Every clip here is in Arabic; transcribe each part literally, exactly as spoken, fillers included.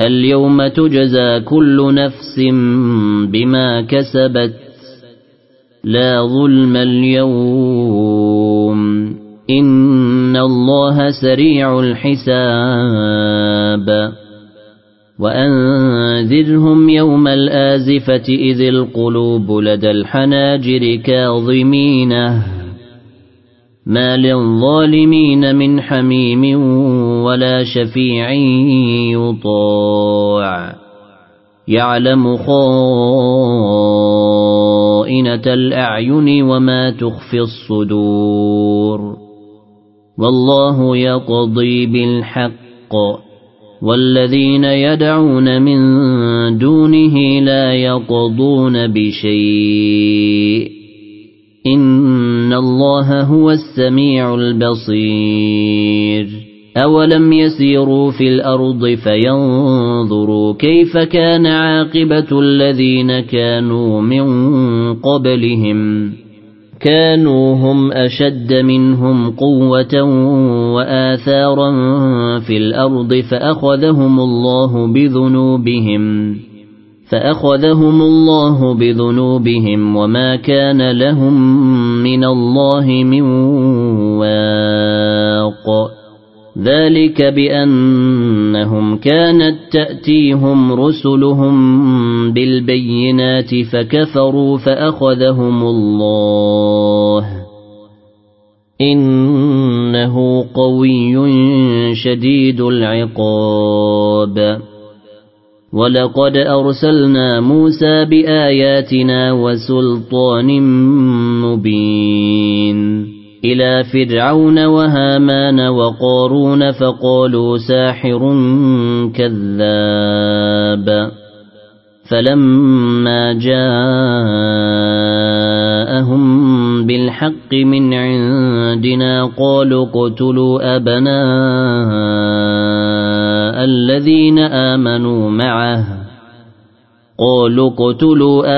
اليوم تجزى كل نفس بما كسبت لا ظلم اليوم إن الله سريع الحساب وأنذرهم يوم الآزفة إذ القلوب لدى الحناجر كاظمينه ما للظالمين من حميم ولا شفيع يطاع يعلم خائنة الأعين وما تخفي الصدور والله يقضي بالحق والذين يدعون من دونه لا يقضون بشيء إن الله هو السميع البصير أولم يسيروا في الأرض فينظروا كيف كان عاقبة الذين كانوا من قبلهم كانوا هم أشد منهم قوة وآثارا في الأرض فأخذهم الله بذنوبهم فأخذهم الله بذنوبهم وما كان لهم من الله من واق ذلك بأنهم كانت تأتيهم رسلهم بالبينات فكفروا فأخذهم الله إنه قوي شديد العقاب ولقد أرسلنا موسى بآياتنا وسلطان مبين إلى فرعون وهامان وقارون فقالوا ساحر كذاب فلما جاءهم بالحق من عندنا قالوا اقتلوا أبناء الذين آمنوا معه قالوا اقتلوا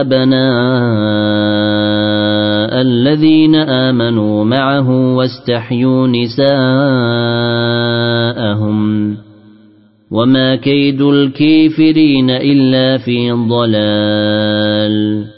أبناء الذين آمنوا معه واستحيوا نساءهم وما كيد الكافرين إلا في ضلال